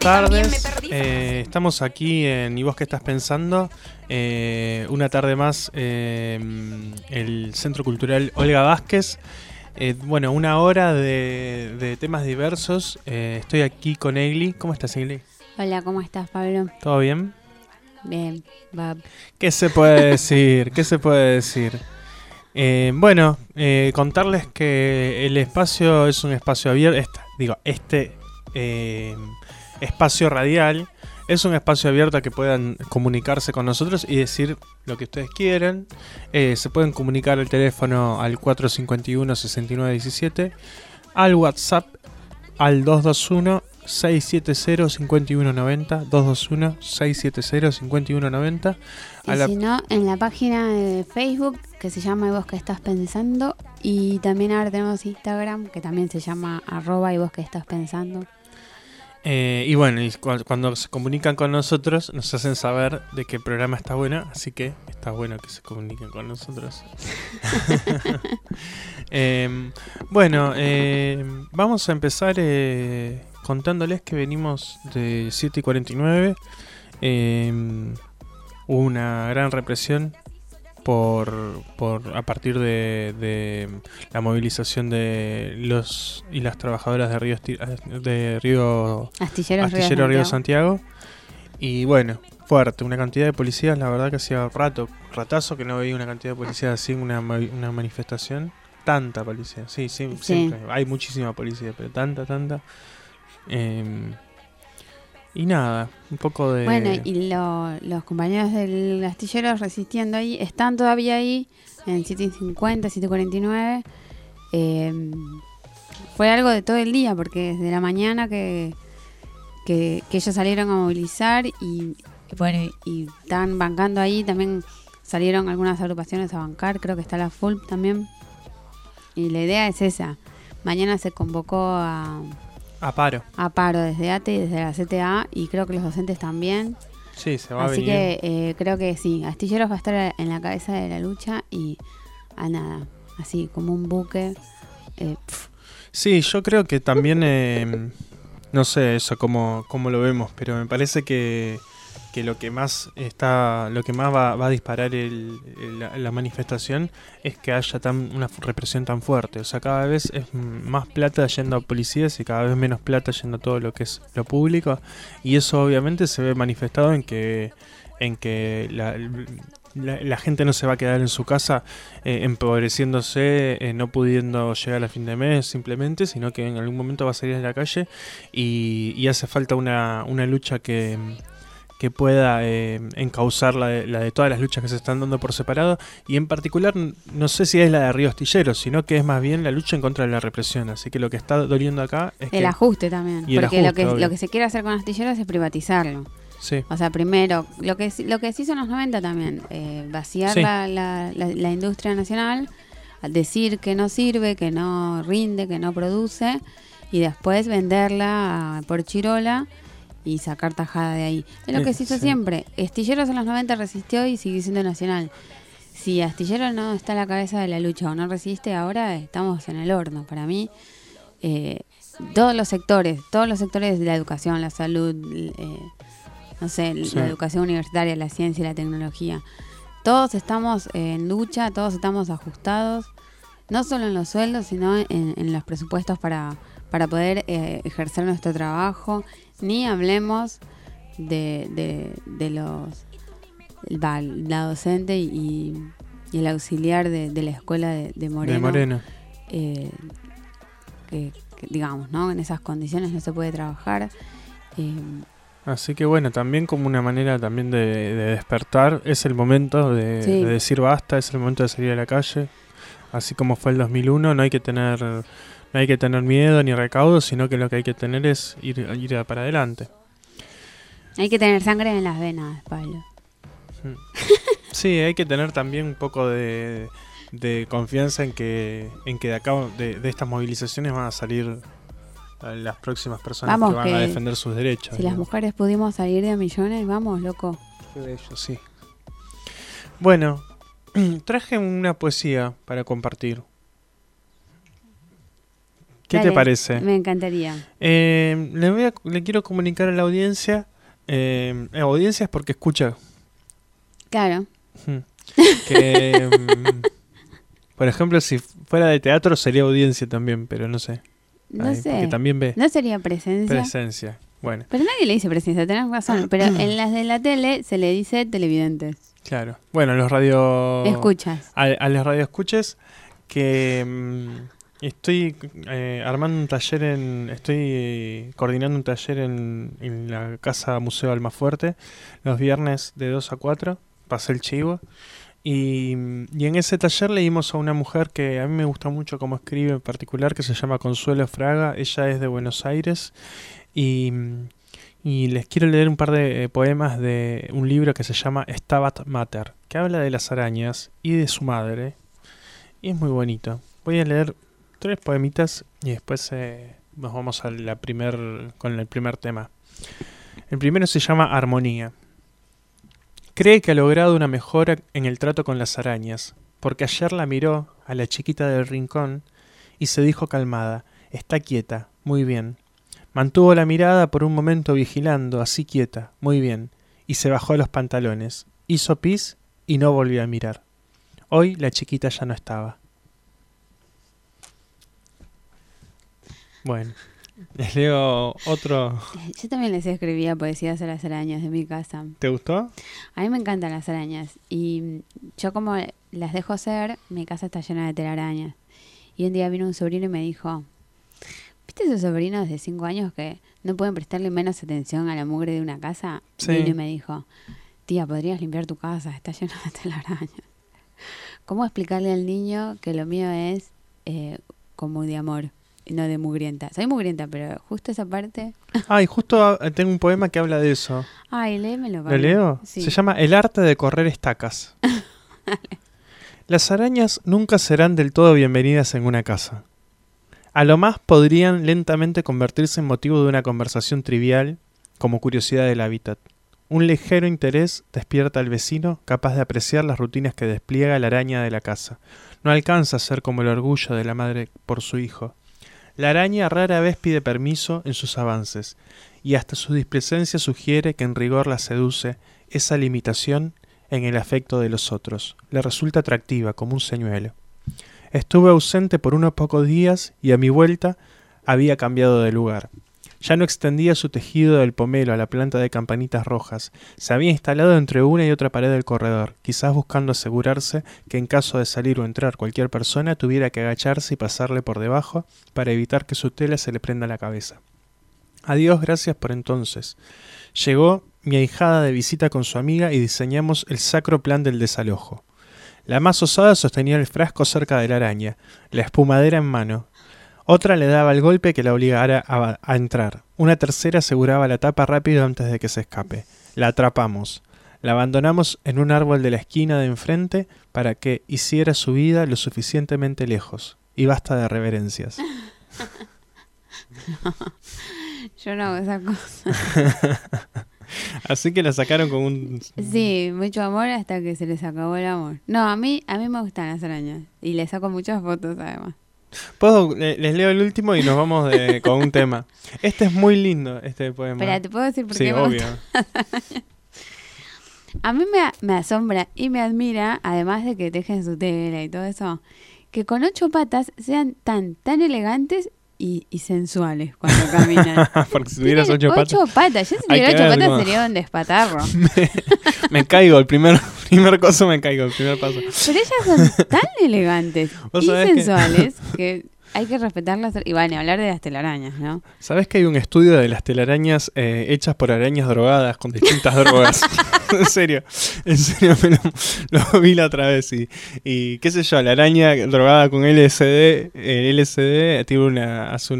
tardes. Estamos aquí en ¿Y vos qué estás pensando? Una tarde más el Centro Cultural Olga Vázquez. Bueno, una hora de temas diversos. Estoy aquí con Egli. ¿Cómo estás, Egli? Hola, ¿cómo estás, Pablo? ¿Todo bien? Bien, va. ¿Qué se puede decir? ¿Qué se puede decir? Bueno, contarles que el espacio es un espacio abierto. Este espacio radial es un espacio abierto a que puedan comunicarse con nosotros y decir lo que ustedes quieran. Se pueden comunicar al teléfono al 451-6917, al WhatsApp al 221-670-5190, 221-670-5190. Y si no, en la página de Facebook que se llama ¿Y vos qué estás pensando? Y también ahora tenemos Instagram que también se llama @y vos qué estás pensando. Y bueno, cuando se comunican con nosotros nos hacen saber de que el programa está bueno, así que está bueno que se comuniquen con nosotros. Bueno, vamos a empezar contándoles que venimos de 7:49. Hubo una gran represión a partir de la movilización de los y las trabajadoras de Río Astillero Río Santiago. Y bueno, fuerte, una cantidad de policías, la verdad que hacía ratazo que no veía una cantidad de policías así en una manifestación. Tanta policía, sí. Siempre hay muchísima policía, pero tanta. Y nada, un poco de... Bueno, y los compañeros del astillero resistiendo ahí, están todavía ahí en 7:50, 7:49. Fue algo de todo el día, porque desde la mañana que ellos salieron a movilizar y bueno, y están bancando ahí, también salieron algunas agrupaciones a bancar, creo que está la FULP también. Y la idea es esa. Mañana se convocó a paro desde ATE y desde la CTA, y creo que los docentes también. Sí, se va Así a venir. que creo que sí, Astilleros va a estar en la cabeza de la lucha y a nada, así como un buque. Sí, yo creo que también, no sé eso cómo lo vemos, pero me parece que lo que más va a disparar la manifestación es que haya una represión tan fuerte. O sea, cada vez es más plata yendo a policías y cada vez menos plata yendo a todo lo que es lo público, y eso obviamente se ve manifestado en que la gente no se va a quedar en su casa empobreciéndose, no pudiendo llegar a fin de mes simplemente, sino que en algún momento va a salir a la calle y hace falta una lucha que pueda encauzar la de todas las luchas que se están dando por separado, y en particular no sé si es la de Río Astillero, sino que es más bien la lucha en contra de la represión. Así que lo que está doliendo acá es el ajuste también, porque ajuste, lo que se quiere hacer con Astilleros es privatizarlo. Sí. O sea, primero, lo que se hizo en los 90 también, vaciar Sí. la industria nacional, decir que no sirve, que no rinde, que no produce, y después venderla por chirola y sacar tajada de ahí. Es lo que se hizo siempre. Astilleros en los 90 resistió y sigue siendo nacional. Si Astilleros no está a la cabeza de la lucha o no resiste, ahora estamos en el horno. Para mí, todos los sectores de la educación, la salud, la educación universitaria, la ciencia y la tecnología, todos estamos en lucha, todos estamos ajustados, no solo en los sueldos, sino en los presupuestos para poder ejercer nuestro trabajo. Ni hablemos de la docente y el auxiliar de la escuela de Moreno. Que digamos, ¿no? En esas condiciones no se puede trabajar. Así que bueno, también como una manera también de despertar, es el momento de decir basta, es el momento de salir a la calle. Así como fue el 2001, no hay que tener miedo ni recaudo, sino que lo que hay que tener es ir para adelante. Hay que tener sangre en las venas, Pablo. Sí, hay que tener también un poco de confianza en que de acá, de estas movilizaciones van a salir las próximas personas que van a defender sus derechos. Si las mujeres pudimos salir de millones, vamos, loco. Qué bello, sí. Bueno, traje una poesía para compartir. ¿Qué Dale, te parece? Me encantaría. Le quiero comunicar a la audiencia. Audiencia es porque escucha. Claro. Ujú. Que, por ejemplo, si fuera de teatro sería audiencia también, pero no sé. No Ay, sé. porque también ve ¿No sería presencia? presencia. Bueno, Pero nadie le dice presencia, tenés razón. Pero en las de la tele se le dice televidentes. claro. Bueno, los radio... Escuchas. A los radioescuches que estoy armando un taller estoy coordinando un taller en la Casa Museo Almafuerte los viernes de 2 a 4, pasé el chivo y en ese taller leímos a una mujer que a mí me gusta mucho cómo escribe en particular, que se llama Consuelo Fraga. Ella es de Buenos Aires y les quiero leer un par de poemas de un libro que se llama Stabat Mater, que habla de las arañas y de su madre. Y es muy bonito. Voy a leer 3 poemitas y después nos vamos a con el primer tema. El primero se llama Armonía. Cree que ha logrado una mejora en el trato con las arañas, porque ayer la miró, a la chiquita del rincón, y se dijo calmada: está quieta, muy bien. Mantuvo la mirada por un momento vigilando, así quieta, muy bien, y se bajó los pantalones, hizo pis y no volvió a mirar. Hoy la chiquita ya no estaba. Bueno, les leo otro. Yo también les escribía poesías a las arañas de mi casa. ¿Te gustó? A mí me encantan las arañas. Y yo como las dejo ser, mi casa está llena de telarañas. Y un día vino un sobrino y me dijo... ¿Viste esos sobrinos de 5 años que no pueden prestarle menos atención a la mugre de una casa? Sí. Vino y me dijo, tía, ¿podrías limpiar tu casa? Está llena de telarañas. ¿Cómo explicarle al niño que lo mío es como de amor y no de mugrienta? Soy mugrienta, pero justo esa parte... Ay, justo tengo un poema que habla de eso. Ay, léemelo. ¿Lo leo? Sí. Se llama El arte de correr estacas. Las arañas nunca serán del todo bienvenidas en una casa. A lo más podrían lentamente convertirse en motivo de una conversación trivial, como curiosidad del hábitat. Un ligero interés despierta al vecino, capaz de apreciar las rutinas que despliega la araña de la casa. No alcanza a ser como el orgullo de la madre por su hijo. La araña rara vez pide permiso en sus avances, y hasta su displicencia sugiere que en rigor la seduce esa limitación en el afecto de los otros. Le resulta atractiva como un señuelo. Estuve ausente por unos pocos días y a mi vuelta había cambiado de lugar. Ya no extendía su tejido del pomelo a la planta de campanitas rojas. Se había instalado entre una y otra pared del corredor, quizás buscando asegurarse que en caso de salir o entrar cualquier persona tuviera que agacharse y pasarle por debajo para evitar que su tela se le prenda a la cabeza. Adiós, gracias por entonces. Llegó mi ahijada de visita con su amiga y diseñamos el sacro plan del desalojo. La más osada sostenía el frasco cerca de la araña, la espumadera en mano. Otra le daba el golpe que la obligara a entrar. Una tercera aseguraba la tapa rápido antes de que se escape. La atrapamos. La abandonamos en un árbol de la esquina de enfrente para que hiciera su vida lo suficientemente lejos. Y basta de reverencias. No, yo no hago esa cosa. Así que la sacaron con un... Sí, mucho amor hasta que se les acabó el amor. No, a mí me gustan las arañas. Y les saco muchas fotos además. Les leo el último y nos vamos con un tema. Este es muy lindo, este poema. Espera, ¿te puedo decir por Sí, qué me obvio. gustan las arañas? A mí me asombra y me admira, además de que tejen su tela y todo eso, que con 8 patas sean tan elegantes y sensuales cuando caminan. Porque si tuvieras 8 patas... 8 patas. Yo si Hay tuviera que 8 ver patas cómo- sería un despatarro. me caigo, el primer coso me caigo, el primer paso. Pero ellas son tan elegantes Vos y sabés que- sensuales que hay que respetarlas. Y bueno, hablar de las telarañas, ¿no? ¿Sabés que hay un estudio de las telarañas hechas por arañas drogadas con distintas drogas? En serio lo vi la otra vez y qué sé yo, la araña drogada con LSD, el LSD tiene hace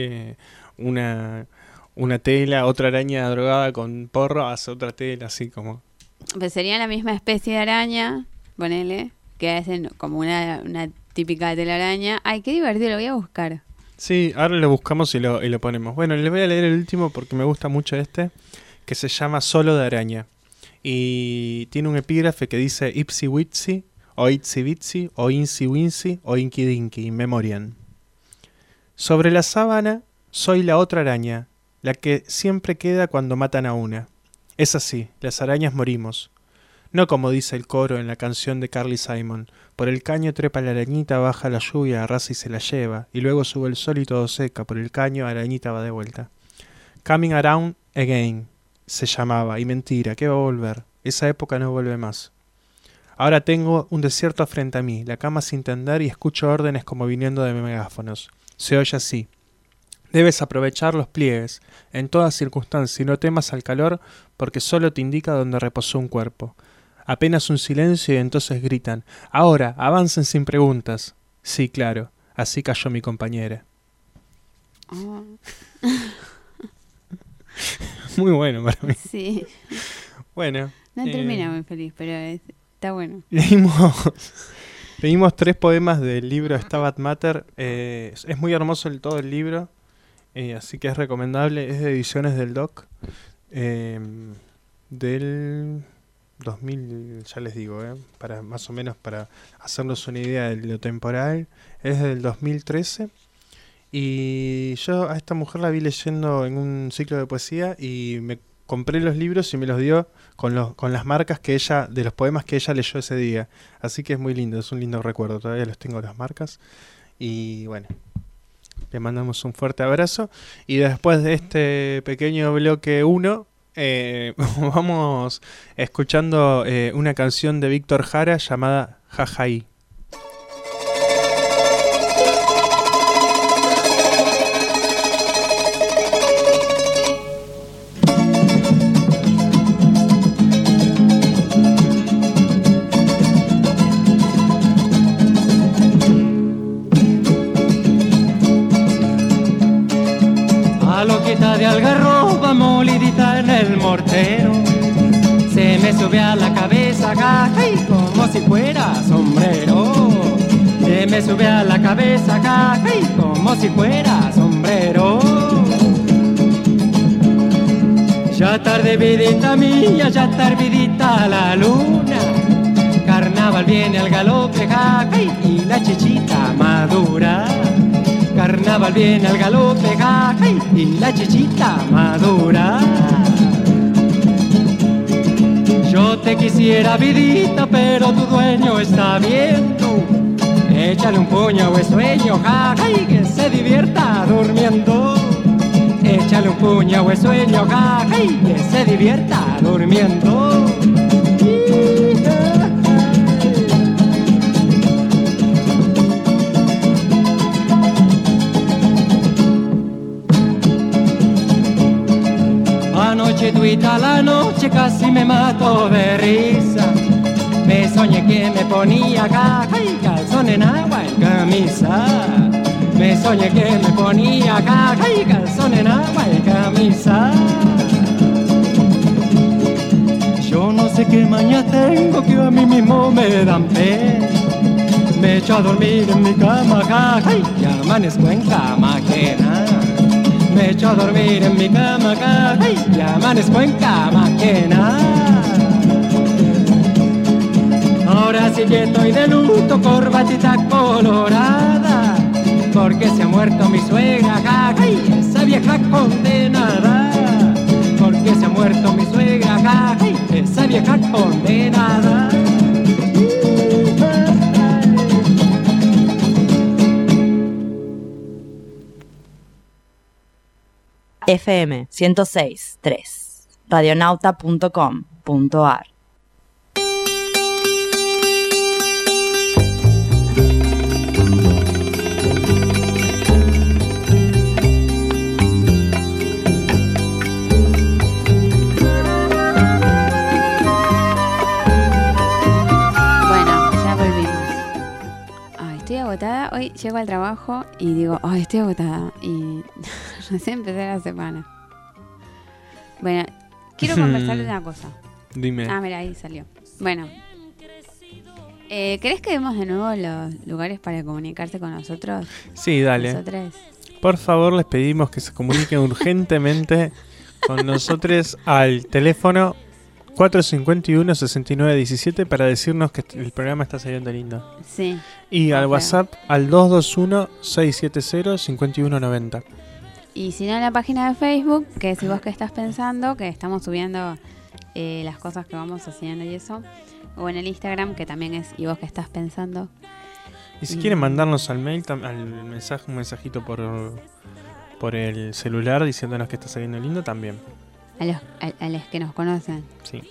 una tela, otra araña drogada con porro hace otra tela, así como... Pues sería la misma especie de araña, ponele, que hacen como una típica telaraña. Ay, qué divertido, lo voy a buscar. Sí, ahora lo buscamos y lo ponemos. Bueno, les voy a leer el último porque me gusta mucho que se llama Solo de araña. Y tiene un epígrafe que dice Ipsi Witsi, o Itzi Bitsi, o Insi Winsi, o Inki Dinki, in memoriam. Sobre la sábana soy la otra araña, la que siempre queda cuando matan a una. Es así, las arañas morimos. No como dice el coro en la canción de Carly Simon. Por el caño trepa la arañita, baja la lluvia, arrasa y se la lleva. Y luego sube el sol y todo seca. Por el caño, arañita va de vuelta. Coming Around Again se llamaba. Y mentira, ¿qué va a volver? Esa época no vuelve más. Ahora tengo un desierto frente a mí, la cama sin tender y escucho órdenes como viniendo de megáfonos. Se oye así. Debes aprovechar los pliegues, en todas circunstancias, y no temas al calor, porque solo te indica dónde reposó un cuerpo. Apenas un silencio y entonces gritan, ahora, avancen sin preguntas. Sí, claro, así cayó mi compañera. Oh. Muy bueno para mí. Sí. Bueno. No termina muy feliz, pero está bueno. Leímos 3 poemas del libro Stabat Mater. Es muy hermoso todo el libro, así que es recomendable. Es de Ediciones del Doc, del 2000, ya les digo, para más o menos para hacernos una idea de lo temporal. Es del 2013. Y yo a esta mujer la vi leyendo en un ciclo de poesía y me compré los libros y me los dio con las marcas que ella, de los poemas que ella leyó ese día. Así que es muy lindo, es un lindo recuerdo. Todavía los tengo las marcas. Y bueno, le mandamos un fuerte abrazo. Y después de este pequeño bloque 1, vamos escuchando una canción de Víctor Jara llamada Jajaí. De algarroba molidita en el mortero, se me sube a la cabeza, ay, como si fuera sombrero. Se me sube a la cabeza, ay, como si fuera sombrero. Ya tarde vidita mía, ya tardidita la luna. Carnaval viene al galope, ay, y la chichita madura. Carnaval viene al galope, ay, y la chichita madura. Yo te quisiera, vidita, pero tu dueño está viendo. Échale un puño o sueño, ay, que se divierta durmiendo. Échale un puño o sueño, ay, que se divierta durmiendo. Anoche tuita la noche casi me mato de risa. Me soñé que me ponía ay, calzón en agua en camisa. Me soñé que me ponía ay, calzón en agua en camisa. Yo no sé qué maña tengo que a mí mismo me dan pena. Me echo a dormir en mi cama ay, y amanezco en cama ajena. Me echo a dormir en mi cama, ay, y amanezco en cama ajena. Ahora sí que estoy de luto, corbatita colorada, porque se ha muerto mi suegra, ay, esa vieja condenada. Porque se ha muerto mi suegra, ay, esa vieja condenada. FM 106.3 radionauta.com.ar. Estoy agotada, hoy llego al trabajo y digo, ay, estoy agotada y recién empecé la semana. Bueno, quiero conversarle una cosa. Dime. Ah, mira, ahí salió. Bueno, ¿querés que demos de nuevo los lugares para comunicarse con nosotros? Sí, dale. Nosotros. Por favor, les pedimos que se comuniquen urgentemente con nosotros al teléfono 451-6917 para decirnos que el programa está saliendo lindo. Sí. Y al Ok. WhatsApp al 221-670-5190. Y si no, en la página de Facebook, que si vos que estás pensando, que estamos subiendo las cosas que vamos haciendo y eso. O en el Instagram, que también es y vos que estás pensando. Y si quieren mandarnos al mail, un mensajito por el celular diciéndonos que está saliendo lindo también. A los que nos conocen. Sí.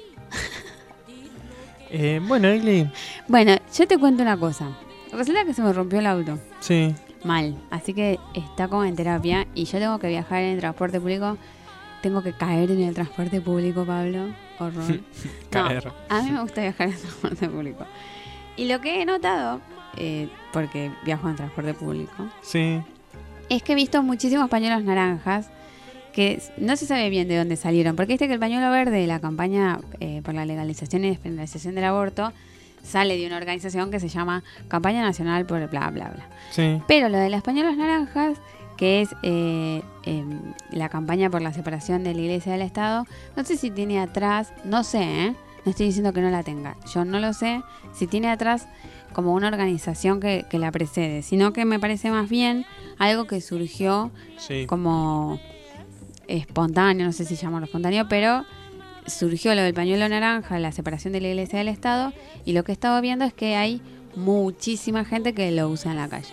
Bueno, Egli. Bueno, yo te cuento una cosa. Resulta que se me rompió el auto. Sí. Mal. Así que está como en terapia. Y yo tengo que viajar en el transporte público. Tengo que caer en el transporte público, Pablo. Horror. Caer. No, a mí me gusta viajar en el transporte público. Y lo que he notado, porque viajo en transporte público, Sí. es que he visto muchísimos pañuelos naranjas que no se sabe bien de dónde salieron. Porque viste que el pañuelo verde de la campaña por la legalización y despenalización del aborto sale de una organización que se llama Campaña Nacional por bla, bla, bla. Sí. Pero lo de los pañuelos naranjas, que es la campaña por la separación de la Iglesia del Estado, no sé si tiene atrás, no sé, no estoy diciendo que no la tenga, yo no lo sé, si tiene atrás como una organización que la precede, sino que me parece más bien algo que surgió Sí. como espontáneo, no sé si llamarlo espontáneo, pero surgió lo del pañuelo naranja, la separación de la Iglesia del Estado, y lo que he estado viendo es que hay muchísima gente que lo usa en la calle.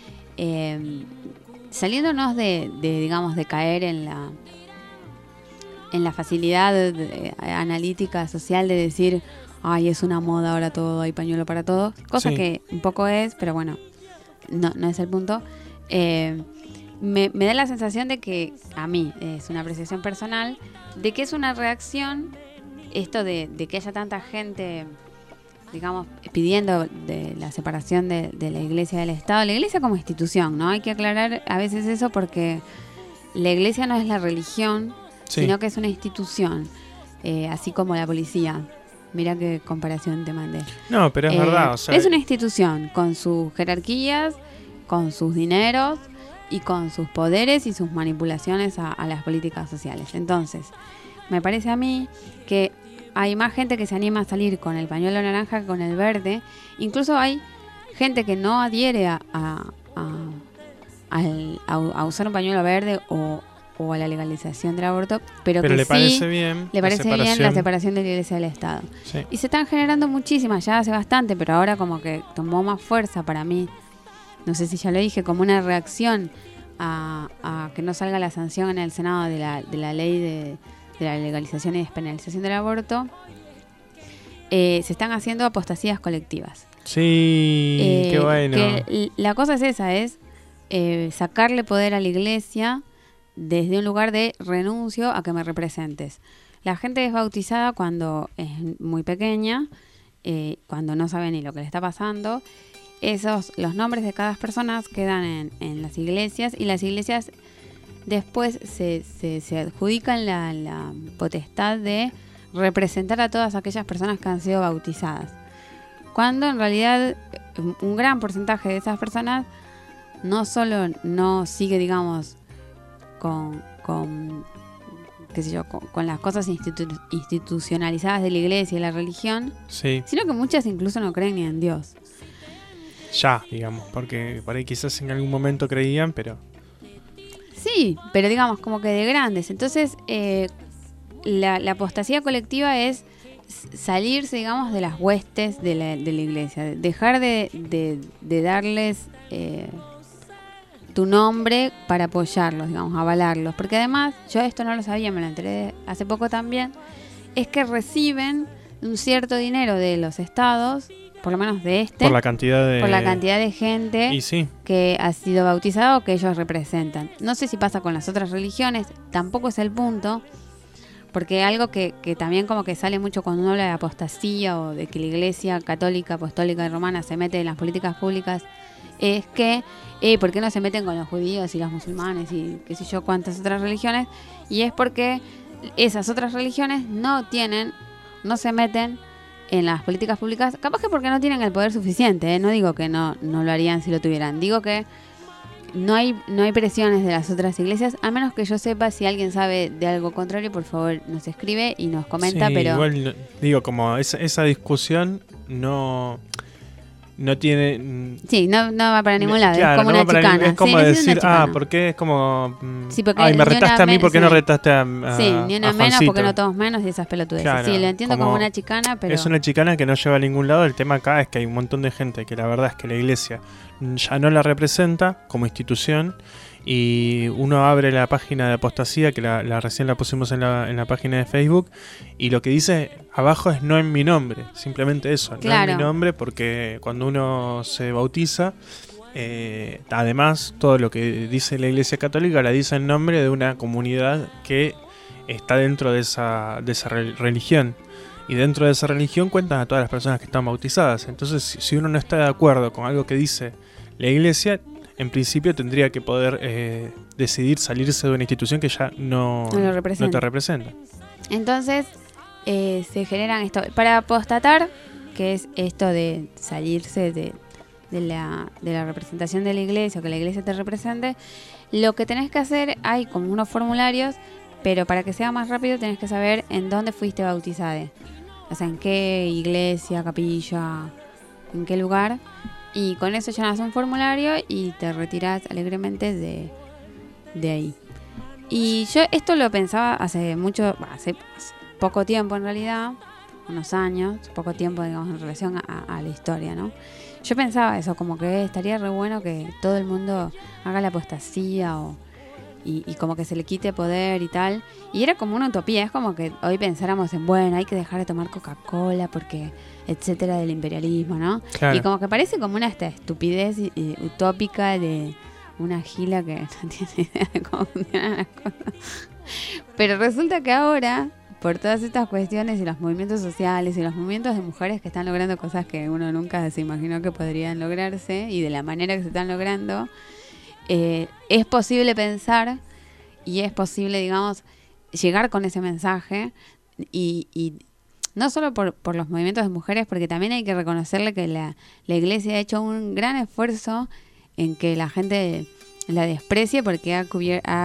Saliéndonos digamos, de caer en la facilidad analítica social de decir, ay, es una moda ahora todo, hay pañuelo para todos, cosa Sí. que un poco es, pero bueno, no es el punto. Me da la sensación de que, a mí, es una apreciación personal, de que es una reacción, esto de que haya tanta gente, digamos, pidiendo de la separación de la Iglesia del Estado, la Iglesia como institución, ¿no? Hay que aclarar a veces eso porque la Iglesia no es la religión, Sí. sino que es una institución, así como la policía. Mira qué comparación te mandé. No, pero es verdad. O sea, es una institución con sus jerarquías, con sus dineros y con sus poderes y sus manipulaciones a las políticas sociales. Entonces, me parece a mí que hay más gente que se anima a salir con el pañuelo naranja que con el verde. Incluso hay gente que no adhiere a usar un pañuelo verde o a la legalización del aborto, pero que le sí parece bien. le parece la bien la separación de la Iglesia del Estado. Sí. Y se están generando muchísimas, ya hace bastante, pero ahora como que tomó más fuerza para mí. No sé si ya lo dije, como una reacción a que no salga la sanción en el Senado de la ley de la legalización y despenalización del aborto. Se están haciendo apostasías colectivas. Sí, qué bueno. Que la cosa es esa, es sacarle poder a la Iglesia desde un lugar de renuncio a que me representes. La gente es bautizada cuando es muy pequeña, cuando no sabe ni lo que le está pasando. Los nombres de cada persona quedan en las iglesias, y las iglesias después se adjudican la potestad de representar a todas aquellas personas que han sido bautizadas. Cuando en realidad un gran porcentaje de esas personas no solo no sigue, digamos, con qué sé yo, con las cosas institucionalizadas de la iglesia y la religión, Sí, sino que muchas incluso no creen ni en Dios. ya, digamos, porque por ahí quizás en algún momento creían, pero... Sí, pero digamos como que de grandes. Entonces, la apostasía colectiva es salirse, digamos, de las huestes de la iglesia, dejar de darles tu nombre para apoyarlos, digamos, avalarlos. Porque además, yo esto no lo sabía, me lo enteré hace poco también, es que reciben un cierto dinero de los estados, por lo menos de Por la cantidad de gente Y sí, que ha sido bautizado o que ellos representan. No sé si pasa con las otras religiones, tampoco es el punto, porque algo que también como que sale mucho cuando uno habla de apostasía o de que la iglesia católica, apostólica y romana se mete en las políticas públicas, es que ¿por qué no se meten con los judíos y los musulmanes y qué sé yo cuántas otras religiones? Y es porque esas otras religiones no se meten en las políticas públicas, capaz que porque no tienen el poder suficiente, no digo que no lo harían si lo tuvieran, digo que no hay presiones de las otras iglesias, a menos que yo sepa. Si alguien sabe de algo contrario, por favor nos escribe y nos comenta. Sí, pero igual, digo, como esa discusión no tiene... Sí, no va para ningún lado, claro, es como no una va para chicana. es como Sí, decir, una chicana. ¿por qué? Es como... Sí, porque ay, me ni retaste una a mí, ¿por qué sí. no retaste a Sí, ni una a menos Juancito? porque no todos menos y esas pelotudeces. Claro, Sí, lo entiendo como como una chicana, pero... Es una chicana que no lleva a ningún lado. El tema acá es que hay un montón de gente que la verdad es que la iglesia ya no la representa como institución, y uno abre la página de apostasía, que recién la pusimos en la página de Facebook, y lo que dice abajo es no en mi nombre, simplemente eso, Claro. no en mi nombre, porque cuando uno se bautiza, además todo lo que dice la iglesia católica la dice en nombre de una comunidad que está dentro de esa religión. Y dentro de esa religión cuentan a todas las personas que están bautizadas. Entonces, si uno no está de acuerdo con algo que dice la iglesia, en principio tendría que poder decidir salirse de una institución que ya no lo representa. no te representa. Entonces se generan esto. Para apostatar, que es esto de salirse de la representación de la iglesia, o que la iglesia te represente, lo que tenés que hacer, hay como unos formularios, pero para que sea más rápido tenés que saber en dónde fuiste bautizada. O sea, en qué iglesia, capilla, en qué lugar. Y con eso llenas un formulario y te retirás alegremente de ahí. Y yo esto lo pensaba hace poco tiempo en realidad, unos años, poco tiempo digamos en relación a la historia, ¿no? Yo pensaba eso, como que estaría re bueno que todo el mundo haga la apostasía y como que se le quite poder y tal. Y era como una utopía, es como que hoy pensáramos en, bueno, hay que dejar de tomar Coca-Cola porque, etcétera, del imperialismo, ¿no? Claro. Y como que parece como una estupidez utópica de una gila que no tiene idea de cómo funcionan las cosas. Pero resulta que ahora, por todas estas cuestiones y los movimientos sociales y los movimientos de mujeres que están logrando cosas que uno nunca se imaginó que podrían lograrse, y de la manera que se están logrando, es posible pensar y es posible, digamos, llegar con ese mensaje y no solo por los movimientos de mujeres, porque también hay que reconocerle que la iglesia ha hecho un gran esfuerzo en que la gente la desprecie, porque ha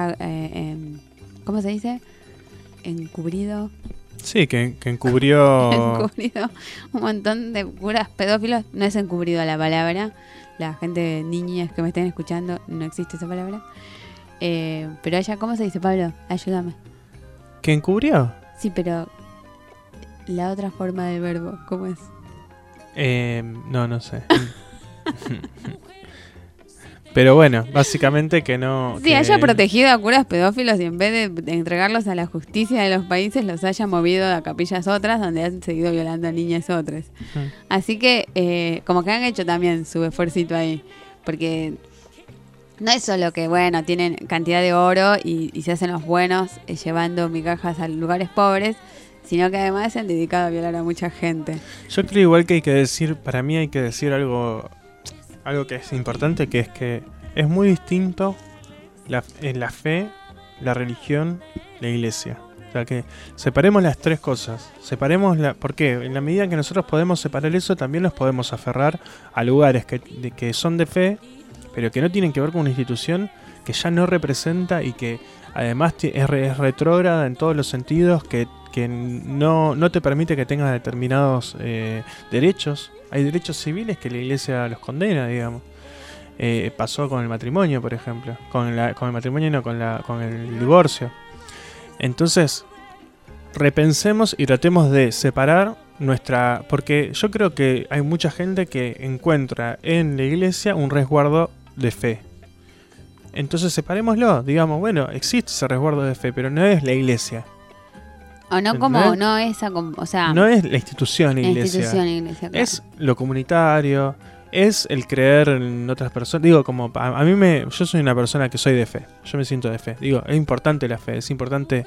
¿cómo se dice? Encubrido. Sí, que encubrió... Encubrido un montón de curas pedófilos. No es encubrido la palabra. La gente, niñas que me estén escuchando, no existe esa palabra. Pero ella, ¿cómo se dice, Pablo? Ayúdame. ¿Que encubrió? Sí, pero la otra forma del verbo, ¿cómo es? No sé. Pero bueno, básicamente que no... Sí, que... haya protegido a curas pedófilos y en vez de entregarlos a la justicia de los países, los haya movido a capillas otras donde han seguido violando a niñas otras. Así que como que han hecho también su esfuercito ahí. Porque no es solo que, bueno, tienen cantidad de oro y se hacen los buenos llevando migajas a lugares pobres, sino que además se han dedicado a violar a mucha gente. Yo creo igual que hay que decir, para mí hay que decir algo que es importante, que es que es muy distinto la fe, la religión, la iglesia. O sea que separemos las tres cosas. ¿Por qué? En la medida que nosotros podemos separar eso, también nos podemos aferrar a lugares que son de fe, pero que no tienen que ver con una institución que ya no representa y que además es retrógrada en todos los sentidos, que no te permite que tengas determinados derechos. Hay derechos civiles que la iglesia los condena, digamos. Pasó con el matrimonio, por ejemplo. Con el matrimonio no, con el divorcio. Entonces, repensemos y tratemos de separar porque yo creo que hay mucha gente que encuentra en la iglesia un resguardo de fe. Entonces separémoslo, digamos, bueno, existe ese resguardo de fe, pero no es la iglesia. O no como, no esa, o sea... No es la institución iglesia. Claro. Es lo comunitario, es el creer en otras personas. Digo, como yo soy una persona que soy de fe, yo me siento de fe. Digo, es importante la fe, es importante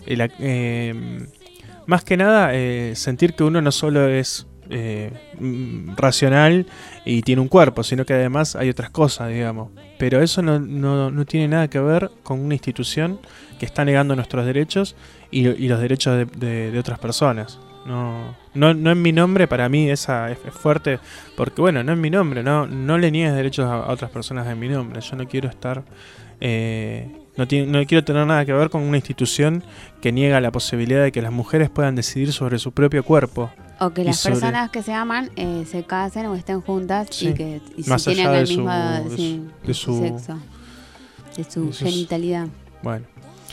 más que nada sentir que uno no solo es racional y tiene un cuerpo, sino que además hay otras cosas, digamos. Pero eso no tiene nada que ver con una institución que está negando nuestros derechos y los derechos de otras personas. No en mi nombre, para mí esa es fuerte, porque bueno, no en mi nombre, no le niegues derechos a otras personas en mi nombre. Yo no quiero estar, no quiero tener nada que ver con una institución que niega la posibilidad de que las mujeres puedan decidir sobre su propio cuerpo. O que las personas que se aman se casen o estén juntas y si más tienen allá el de mismo su sexo, de su genitalidad. Bueno.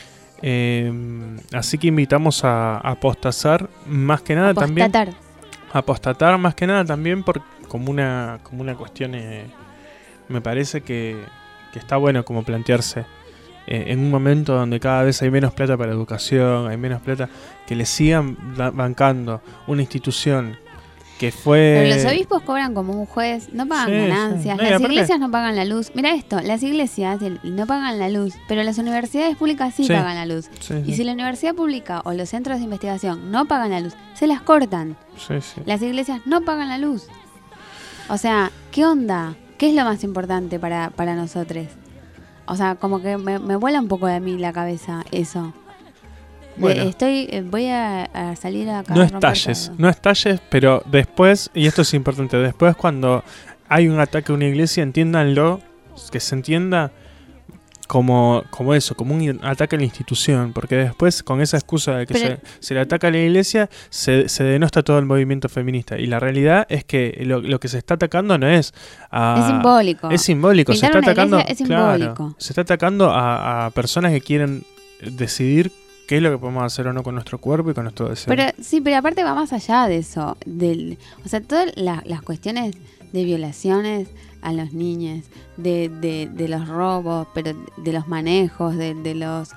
Así que invitamos a apostatar más que nada también. Apostatar más que nada también como una cuestión, me parece que está bueno como plantearse en un momento donde cada vez hay menos plata para educación, hay menos plata, que le sigan bancando una institución que fue... Pero los obispos cobran como un juez, no pagan ganancias, No, las iglesias no pagan la luz. Mira esto, las iglesias no pagan la luz, pero las universidades públicas sí pagan la luz. Y si la universidad pública o los centros de investigación no pagan la luz, se las cortan. Las iglesias no pagan la luz. O sea, ¿qué onda? ¿Qué es lo más importante para nosotros? O sea, como que me vuela un poco de mí la cabeza eso. Bueno, voy a salir acá. No estalles, pero después, y esto es importante, después cuando hay un ataque a una iglesia, entiéndanlo, que se entienda como eso, como un ataque a la institución, porque después con esa excusa de que se le ataca a la iglesia, se denosta todo el movimiento feminista. Y la realidad es que lo que se está atacando no es es simbólico. Es simbólico. Se está atacando, es simbólico. Se está atacando a personas que quieren decidir qué es lo que podemos hacer o no con nuestro cuerpo y con nuestro deseo. Pero aparte va más allá de eso. O sea, todas las cuestiones de violaciones a los niños, de los robos, pero de los manejos, de las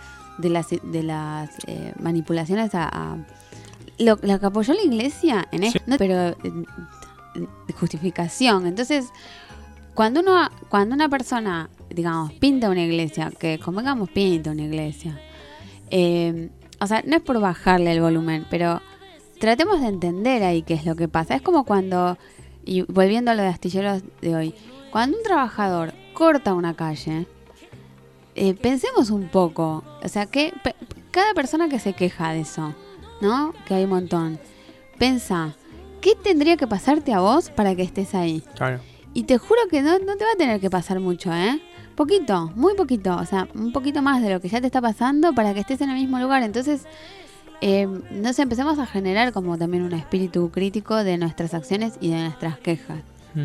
manipulaciones lo que apoyó la iglesia en esto, no, pero justificación. Entonces, cuando una persona, digamos, pinta una iglesia, que convengamos, pinta una iglesia, o sea, no es por bajarle el volumen, pero tratemos de entender ahí qué es lo que pasa. Es como cuando, y volviendo a lo de astilleros de hoy, cuando un trabajador corta una calle, pensemos un poco, o sea, que cada persona que se queja de eso, ¿no? Que hay un montón, pensa, ¿qué tendría que pasarte a vos para que estés ahí? Claro. Y te juro que no te va a tener que pasar mucho, Poquito, muy poquito, o sea, un poquito más de lo que ya te está pasando para que estés en el mismo lugar. Entonces, no sé, empecemos a generar como también un espíritu crítico de nuestras acciones y de nuestras quejas.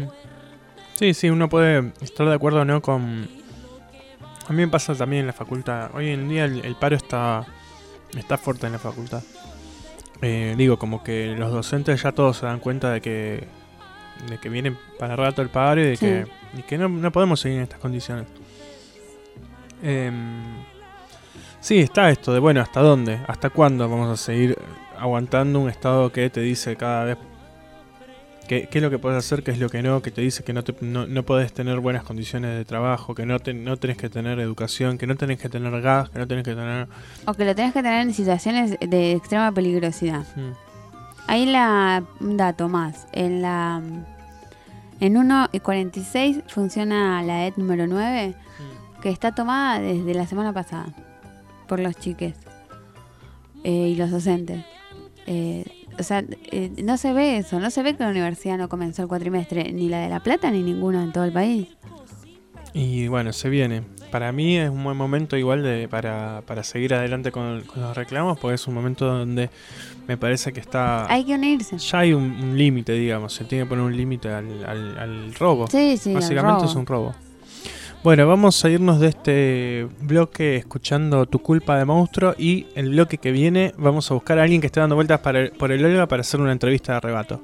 Sí, uno puede estar de acuerdo o no con... A mí me pasa también en la facultad. Hoy en día el paro está fuerte en la facultad. Digo, como que los docentes ya todos se dan cuenta de que viene para rato el paro y que no podemos seguir en estas condiciones. Sí, está esto de, bueno, ¿hasta dónde? ¿Hasta cuándo vamos a seguir aguantando un estado que te dice cada vez qué es lo que puedes hacer, qué es lo que no, que te dice que no podés tener buenas condiciones de trabajo, que no tenés que tener educación, que no tenés que tener gas, que no tenés que tener... O que lo tenés que tener en situaciones de extrema peligrosidad. Ahí un dato más. En 1:46 funciona la ED número 9, que está tomada desde la semana pasada por los chiques y los docentes. O sea, no se ve eso, no se ve que la universidad no comenzó el cuatrimestre, ni la de La Plata ni ninguna en todo el país. Y bueno, se viene. Para mí es un buen momento igual para seguir adelante con los reclamos, porque es un momento donde me parece que hay que unirse. Ya hay un límite, digamos, se tiene que poner un límite al robo. Sí, básicamente es un robo. Bueno, vamos a irnos de este bloque escuchando Tu culpa de monstruo, y el bloque que viene vamos a buscar a alguien que esté dando vueltas por el Olga para hacer una entrevista de arrebato.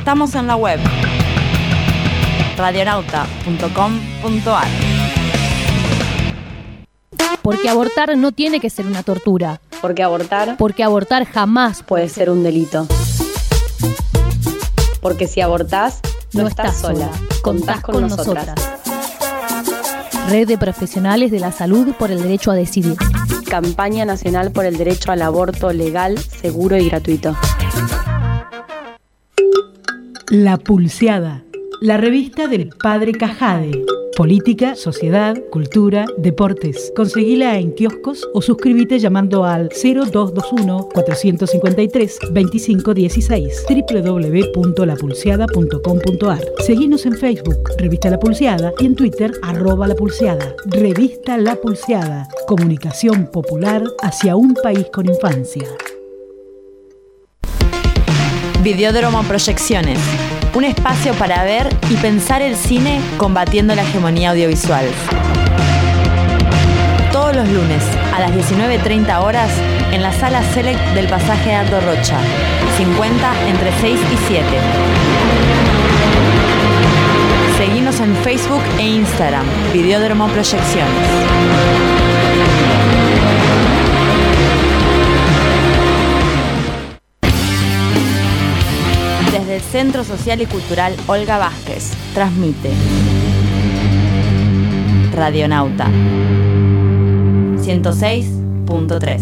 Estamos en la web radionauta.com.ar. Porque abortar no tiene que ser una tortura. Porque abortar jamás puede ser un delito. Porque si abortás, no estás sola. Contás con nosotras. Red de Profesionales de la Salud por el Derecho a Decidir. Campaña Nacional por el Derecho al Aborto Legal, Seguro y Gratuito. La Pulseada, la revista del Padre Cajade. Política, sociedad, cultura, deportes. Conseguila en kioscos o suscríbete llamando al 0221-453-2516 www.lapulseada.com.ar. Seguinos en Facebook, Revista La Pulseada, y en Twitter, @lapulseada. Revista La Pulseada. Comunicación popular hacia un país con infancia. Videódromo Proyecciones, un espacio para ver y pensar el cine combatiendo la hegemonía audiovisual. Todos los lunes a las 19:30 horas en la sala Select del pasaje Aldo Rocha, 50 entre 6 y 7. Seguinos en Facebook e Instagram, Videódromo Proyecciones. Desde el Centro Social y Cultural Olga Vázquez, transmite Radionauta 106.3.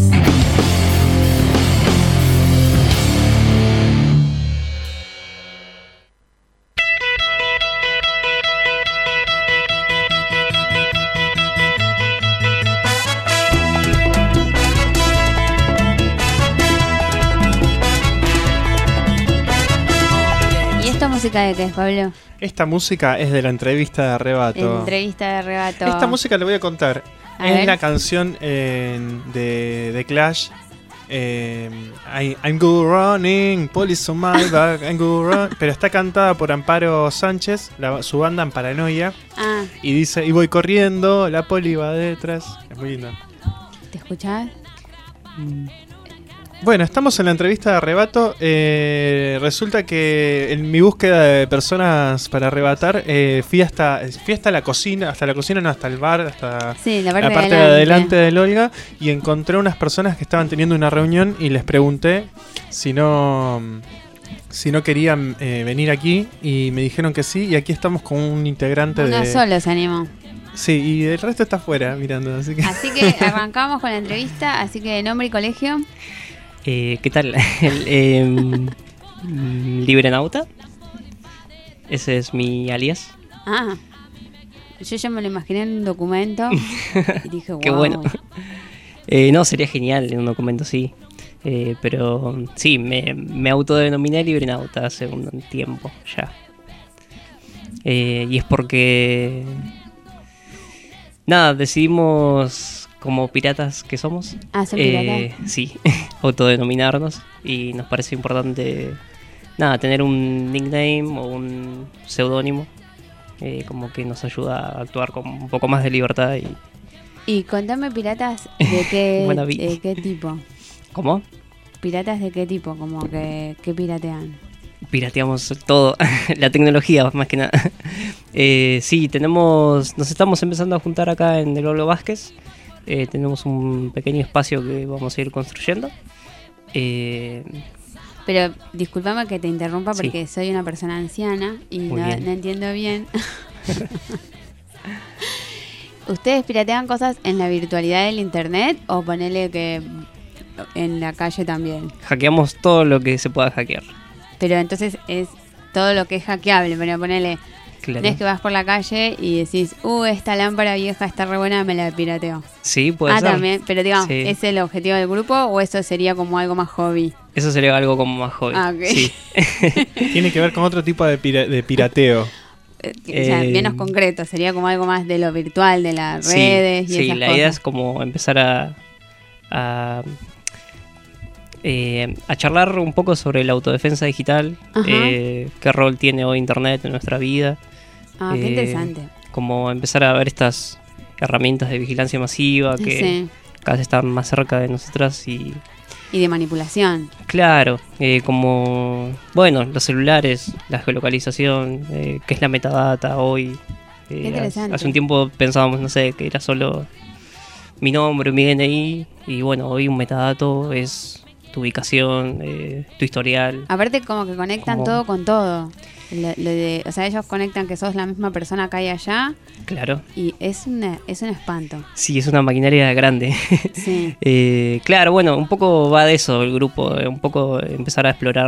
¿Música de qué es, Pablo? Esta música es de la entrevista de Arrebato. Entrevista de Arrebato. Esta música le voy a contar. A Es ver. la canción de Clash. I'm good running, police on my back, I'm good running. Pero está cantada por Amparo Sánchez, su banda en Paranoia. Ah, Y dice, y voy corriendo, la poli va detrás. Es muy lindo. ¿te escuchás? Bueno, estamos en la entrevista de Arrebato. Resulta que en mi búsqueda de personas para arrebatar, fui hasta la cocina, no, hasta el bar, hasta Sí, la la parte de adelante del Olga, y encontré unas personas que estaban teniendo una reunión y les pregunté si no querían venir aquí, y me dijeron que sí, y aquí estamos con un integrante Uno de... solo se animó. Sí, y el resto está afuera mirando, así que... Así que arrancamos con la entrevista. Así que nombre y colegio. ¿Qué tal? Librenauta. Ese es mi alias. Ah, yo ya me lo imaginé en un documento y dije, wow. Qué bueno. No, sería genial en un documento, sí. Pero sí, me autodenominé Librenauta hace un tiempo ya. Y es porque... Nada, decidimos... Como piratas que somos. Ah, ¿son piratas? Sí, autodenominarnos. Y nos parece importante, nada, tener un nickname o un seudónimo. Como que nos ayuda a actuar con un poco más de libertad. Y contame, piratas, ¿de qué tipo? ¿Cómo? ¿Piratas de qué tipo? Como que ¿qué piratean? Pirateamos todo, la tecnología más que nada. Sí, nos estamos empezando a juntar acá en el Olga Vázquez. Tenemos un pequeño espacio que vamos a ir construyendo. Pero discúlpame que te interrumpa porque soy una persona anciana y no entiendo bien. ¿Ustedes piratean cosas en la virtualidad del internet o ponele que en la calle también? Hackeamos todo lo que se pueda hackear. Pero entonces es todo lo que es hackeable, pero ponele... Claro. No es que vas por la calle y decís, esta lámpara vieja está re buena, me la pirateo. Sí, puede ser. También, pero digamos, Sí. ¿es el objetivo del grupo o eso sería como algo más hobby? Eso sería algo como más hobby. Ah, ok. Sí. Tiene que ver con otro tipo de pirateo. O sea, menos concreto, sería como algo más de lo virtual, de las redes y sí, esas la cosas. idea es como empezar a charlar un poco sobre la autodefensa digital, Ajá. qué rol tiene hoy Internet en nuestra vida. Ah, qué interesante. Como empezar a ver estas herramientas de vigilancia masiva que Sí. cada vez están más cerca de nosotras Y de manipulación. Claro, como, bueno, los celulares, la geolocalización, qué es la metadata hoy. Qué interesante. Hace un tiempo pensábamos, no sé, que era solo mi nombre, mi DNI, y bueno, hoy un metadato es tu ubicación, tu historial. Aparte como que conectan todo con todo. O sea, ellos conectan que sos la misma persona acá y allá. Claro. Y es un espanto. Sí, es una maquinaria grande. Sí. Claro, bueno, un poco va de eso el grupo, un poco empezar a explorar